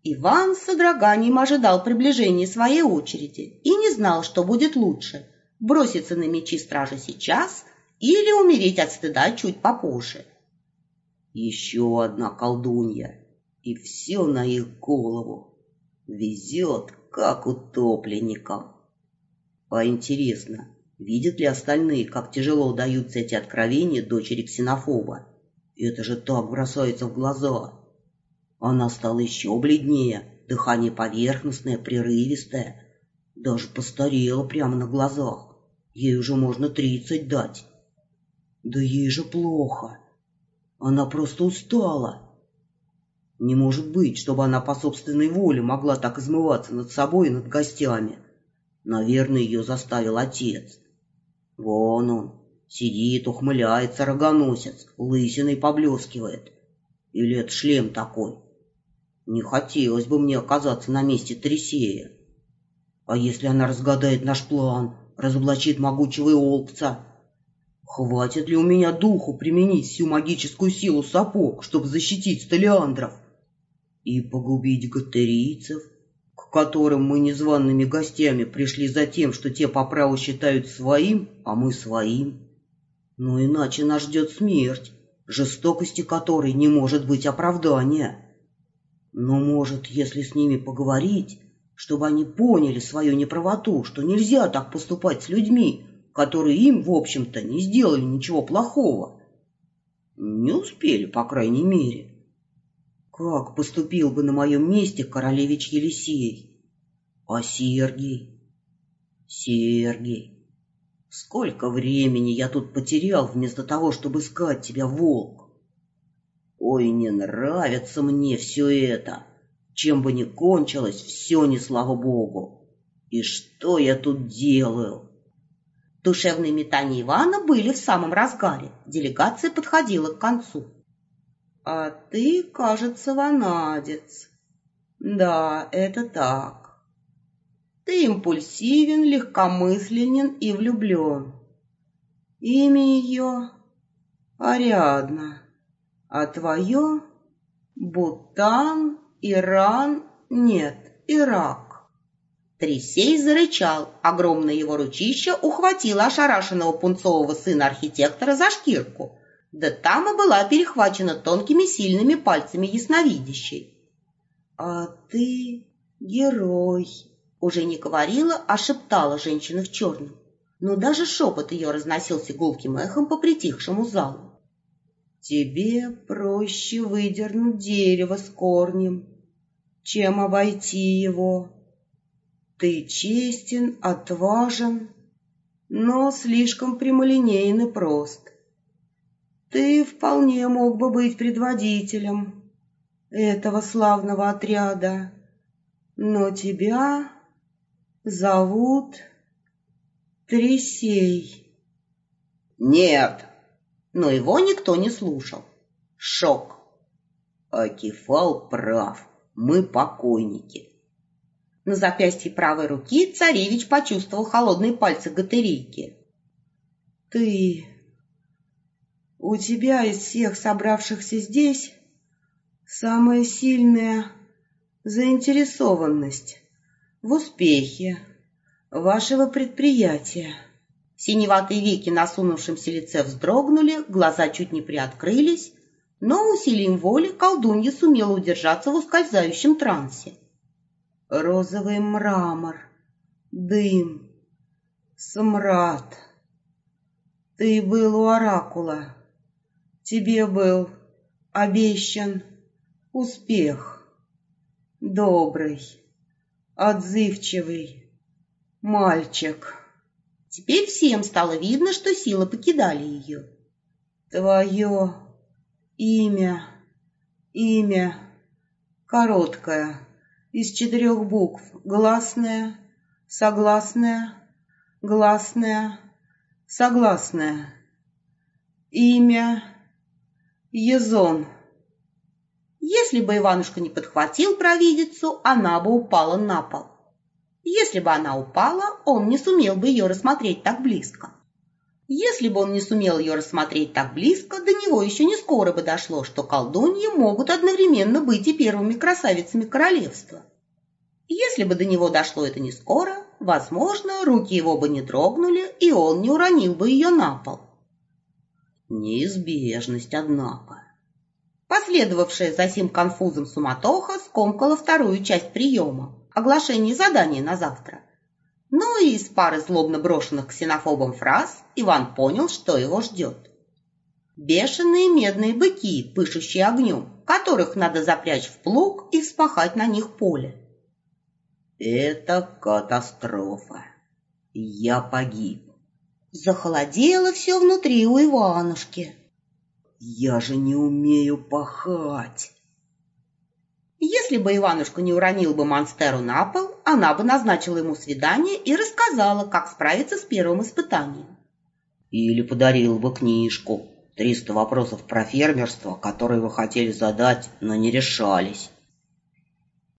Иван с содроганием ожидал приближения своей очереди и не знал, что будет лучше – броситься на мечи стражи сейчас или умереть от стыда чуть попозже. Еще одна колдунья, и все на их голову. Везет, как утопленникам. А интересно, видят ли остальные, как тяжело даются эти откровения дочери Ксенофоба? Это же так бросается в глаза. Она стала еще бледнее, дыхание поверхностное, прерывистое. Даже постарела прямо на глазах. Ей уже можно 30 дать. Да ей же плохо. Она просто устала. Не может быть, чтобы она по собственной воле могла так измываться над собой и над гостями. Наверное, ее заставил отец. Вон он, сидит, ухмыляется рогоносец, лысиной поблескивает. Или это шлем такой? Не хотелось бы мне оказаться на месте Трисея. А если она разгадает наш план, разоблачит могучего Иолкца? Хватит ли у меня духу применить всю магическую силу сапог, чтобы защитить столиандров? И погубить гаттерийцев, к которым мы незваными гостями пришли за тем, что те по праву считают своим, а мы своим? Но иначе нас ждет смерть, жестокости которой не может быть оправдания. Но, может, если с ними поговорить, чтобы они поняли свою неправоту, что нельзя так поступать с людьми, которые им, в общем-то, не сделали ничего плохого. Не успели, по крайней мере. Как поступил бы на моем месте королевич Елисей? А Сергий? Сергий, сколько времени я тут потерял вместо того, чтобы искать тебя, волк? Ой, не нравится мне все это. Чем бы ни кончилось, все не слава богу. И что я тут делаю? Душевные метания Ивана были в самом разгаре. Делегация подходила к концу. «А ты, кажется, ванадец. Да, это так. Ты импульсивен, легкомысленен и влюблен. Имя ее Ариадна, а твое Бутан, Иран, нет, Ирак». Трисей зарычал, огромное его ручище ухватило ошарашенного пунцового сына архитектора за шкирку, да там и была перехвачена тонкими сильными пальцами ясновидящей. «А ты герой», — уже не говорила, а шептала женщина в черном, но даже шепот ее разносился гулким эхом по притихшему залу. «Тебе проще выдернуть дерево с корнем, чем обойти его. Ты честен, отважен, но слишком прямолинеен и прост. Ты вполне мог бы быть предводителем этого славного отряда, но тебя зовут Трисей». Нет, Но его никто не слушал. Шок. Акефал прав, мы покойники. На запястье правой руки царевич почувствовал холодные пальцы гаттерийки. У тебя из всех собравшихся здесь самая сильная заинтересованность в успехе вашего предприятия». Синеватые веки на осунувшемся лице вздрогнули, глаза чуть не приоткрылись, но усилием воли колдунья сумела удержаться в ускользающем трансе. Розовый мрамор, дым, смрад. Ты был у оракула. Тебе был обещан успех. Добрый, отзывчивый мальчик. Теперь всем стало видно, что силы покидали ее. Твое имя короткое, из 4 букв, гласное, согласное, гласное, согласное. Имя Езон. Если бы Иванушка не подхватил провидицу, она бы упала на пол. Если бы она упала, он не сумел бы ее рассмотреть так близко. Если бы он не сумел ее рассмотреть так близко, до него еще не скоро бы дошло, что колдуньи могут одновременно быть и первыми красавицами королевства. Если бы до него дошло это не скоро, возможно, руки его бы не дрогнули, и он не уронил бы ее на пол. Неизбежность, однако. Последовавшая за сим конфузом суматоха скомкала вторую часть приема – оглашение задания на завтра. Ну и из пары злобно брошенных ксенофобом фраз Иван понял, что его ждет. Бешеные медные быки, пышущие огнем, которых надо запрячь в плуг и вспахать на них поле. Это катастрофа. Я погиб. Захолодело все внутри у Иванушки. Я же не умею пахать. Если бы Иванушка не уронил бы Монстеру на пол, она бы назначила ему свидание и рассказала, как справиться с первым испытанием. Или подарил бы книжку «300 вопросов про фермерство, которые вы хотели задать, но не решались».